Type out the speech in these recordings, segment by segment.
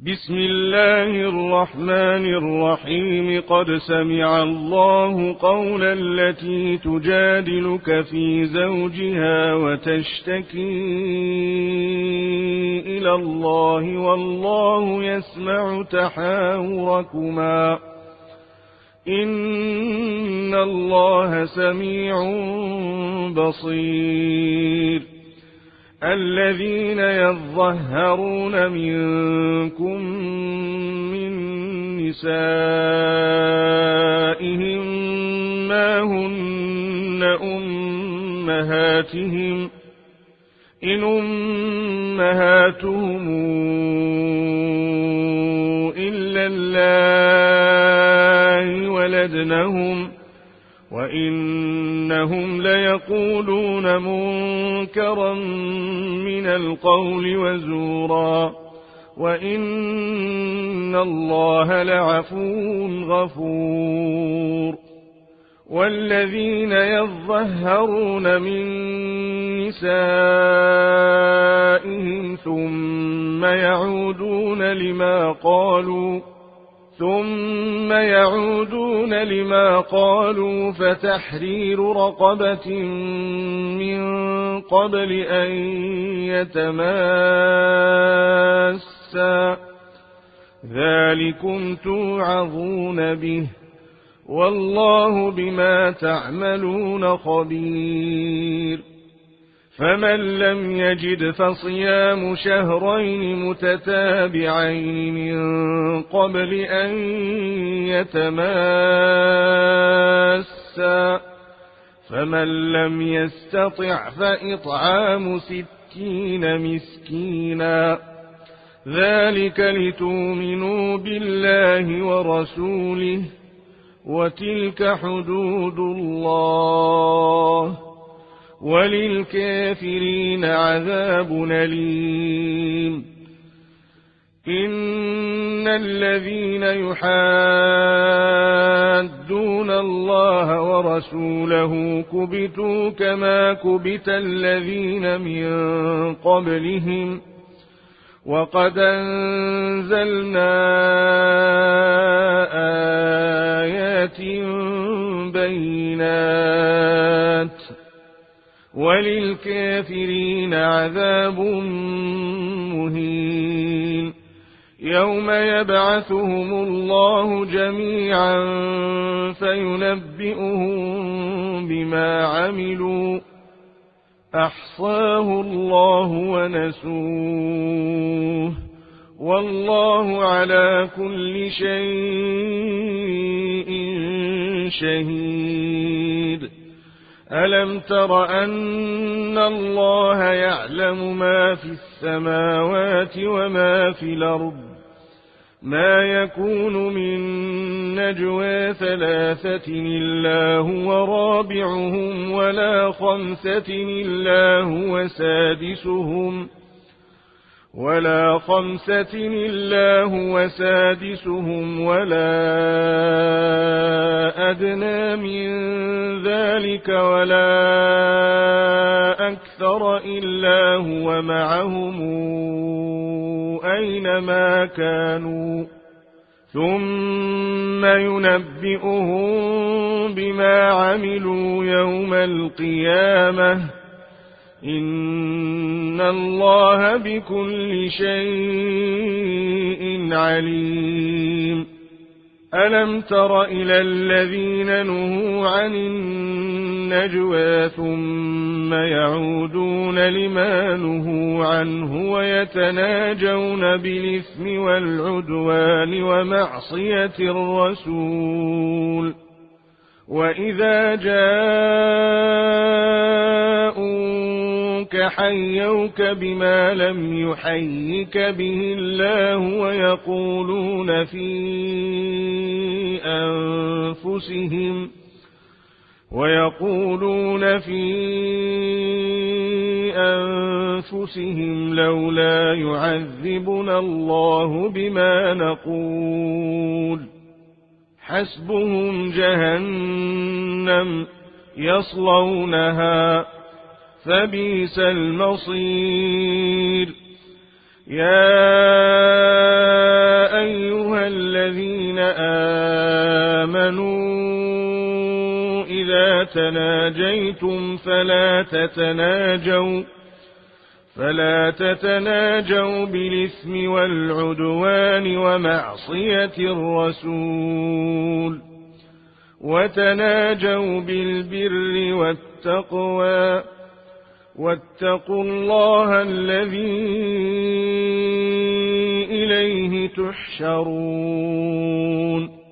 بسم الله الرحمن الرحيم. قد سمع الله قول التي تجادلك في زوجها وتشتكي إلى الله والله يسمع تحاوركما إن الله سميع بصير. الذين يظهرون منكم من نسائهم ما هن أمهاتهم إن أمهاتهم إلا اللائي ولدنهم وإنهم ليقولون منكرا من القول وزورا وإن الله لعفو غفور. والذين يظهرون من نسائهم ثم يعودون لما قالوا فتحرير رقبة من قبل أن يتماسا ذلكم توعظون به والله بما تعملون خبير. فمن لم يجد فصيام شهرين متتابعين من قبل أن يتماسا فمن لم يستطع فإطعام 60 مسكينا ذلك لتؤمنوا بالله ورسوله وتلك حدود الله وللكافرين عذاب أليم. إن الذين يحادون الله ورسوله كبتوا كما كبت الذين من قبلهم وقد أنزلنا آيات بينات وللكافرين عذاب مهين. يوم يبعثهم الله جميعا فينبئهم بما عملوا أحصاه الله ونسوه والله على كل شيء شهيد. ألم تر أن الله يعلم ما في السماوات وما في الأرض ما يكون من نجوى 3 إلا هو رابعهم ولا 5 إلا هو سادسهم ولا أدنى من ذلك ولا أكثر إلا هو معهم أينما كانوا ثم ينبئهم بما عملوا يوم القيامة إن الله بكل شيء عليم. ألم تر إلى الذين نهوا عن النجوى ثم يعودون لما نهوا عنه ويتناجون بالإثم والعدوان ومعصية الرسول وإذا جاءوك حيوك بما لم يحيك به الله ويقولون في أنفسهم لولا يعذبنا الله بما نقول حسبهم جهنم يصلونها فبئس المصير. يا تناجيتم فلا تتناجوا بالإثم والعدوان ومعصية الرسول، وتناجوا بالبر والتقوى، واتقوا الله الذي إليه تحشرون.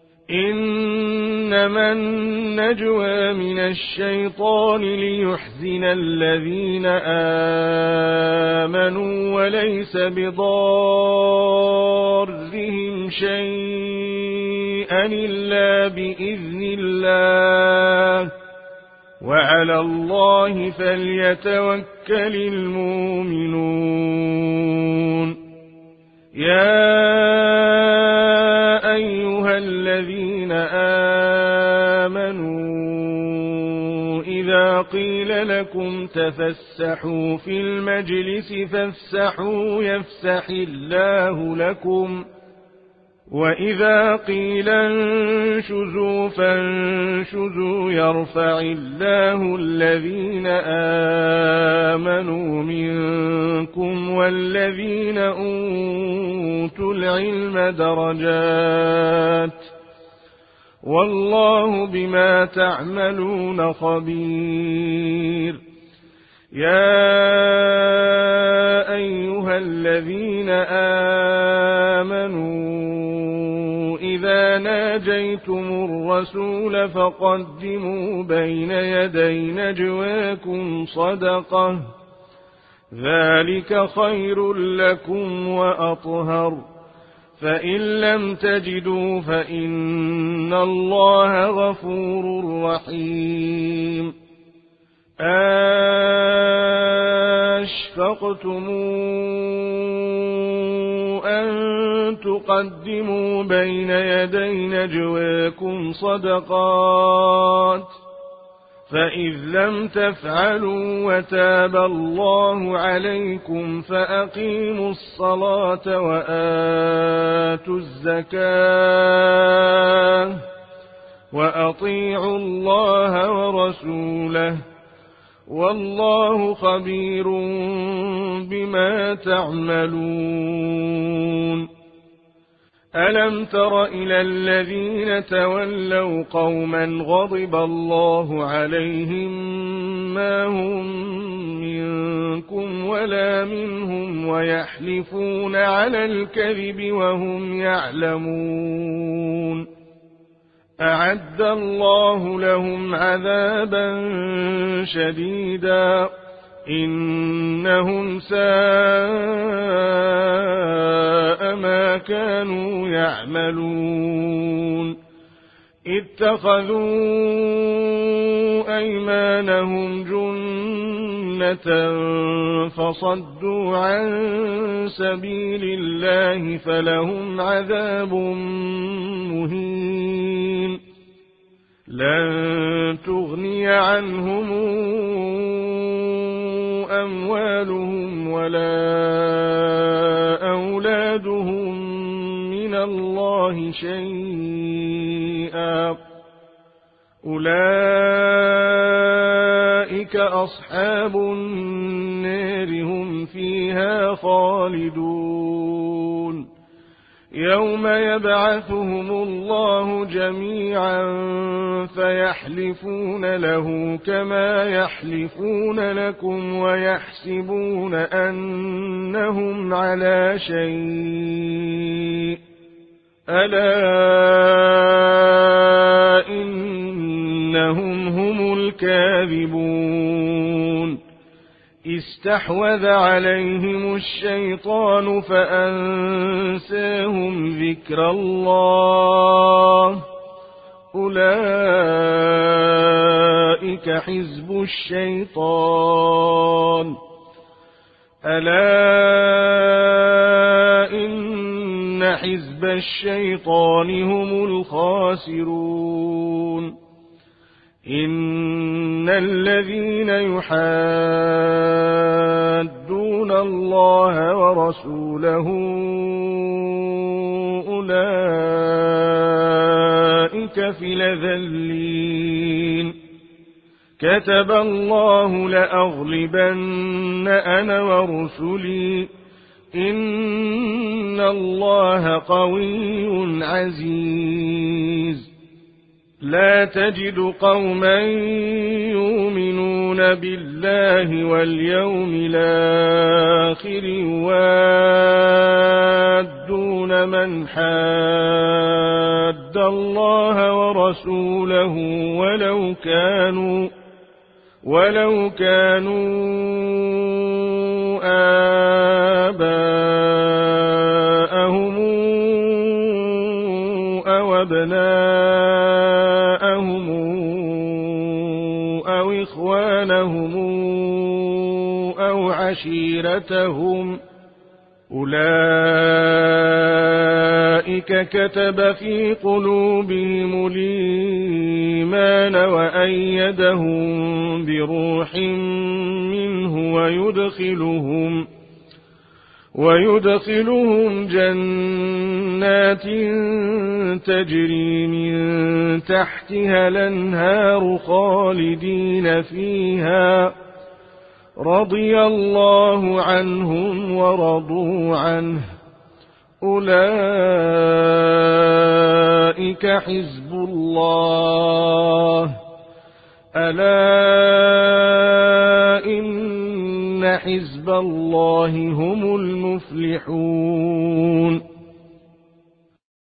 إنما النجوى من الشيطان ليحزن الذين آمنوا وليس بضارهم شيئا إلا بإذن الله، وعلى الله فليتوكل المؤمنون. يا أيها الذين آمنوا إذا قيل لكم تفسحوا في المجلس فافسحوا يفسح الله لكم، وإذا قيل انشزوا فانشزوا يرفع الله الذين آمنوا منكم والذين أوتوا العلم درجات، والله بما تعملون خبير. يا أيها الذين آمنوا إذا ناجيتم الرسول فقدموا بين يدي نجواكم صدقة، ذلك خير لكم وأطهر، فإن لم تجدوا فإن الله غفور رحيم. أشفقتم أن تقدموا بين يدي نجواكم صدقات، فإذ لم تفعلوا وتاب الله عليكم فأقيموا الصلاة وآتوا الزكاة وأطيعوا الله ورسوله، والله خبير بما تعملون. ألم تر إلى الذين تولوا قوما غضب الله عليهم ما هم منكم ولا منهم ويحلفون على الكذب وهم يعلمون، أعد الله لهم عذابا شديدا إنهم ساء ما كانوا يعملون. اتخذوا أيمانهم جنة فصدوا عن سبيل الله فلهم عذاب مهين. لن تغني عنهم أموالهم ولا أولادهم من الله شيئا، أولئك أصحاب النار هم فيها خالدون. يوم يبعثهم الله جميعا فيحلفون له كما يحلفون لكم ويحسبون أنهم على شيء، ألا إنهم هم الكاذبون. استحوذ عليهم الشيطان فأنساهم ذكر الله، أولئك حزب الشيطان، ألا إن حزب الشيطان هم الخاسرون. إن الذين يحادون الله ورسوله أولئك في الأذلين. كتب الله لأغلبن أنا ورسلي إن الله قوي عزيز. لا تجد قوما يؤمنون بالله واليوم الآخر يوادون من حاد الله ورسوله ولو كانوا آباءهم أو أبناءهم أو إخوانهم أو عشيرتهم أولئك كتب في قلوبهم الإيمان وأيدهم بروح منه ويدخلهم جنات تجري من تحتها الأنهار خالدين فيها رضي الله عنهم ورضوا عنه أولئك حزب الله ألا إن حزب الله هم المفلحون.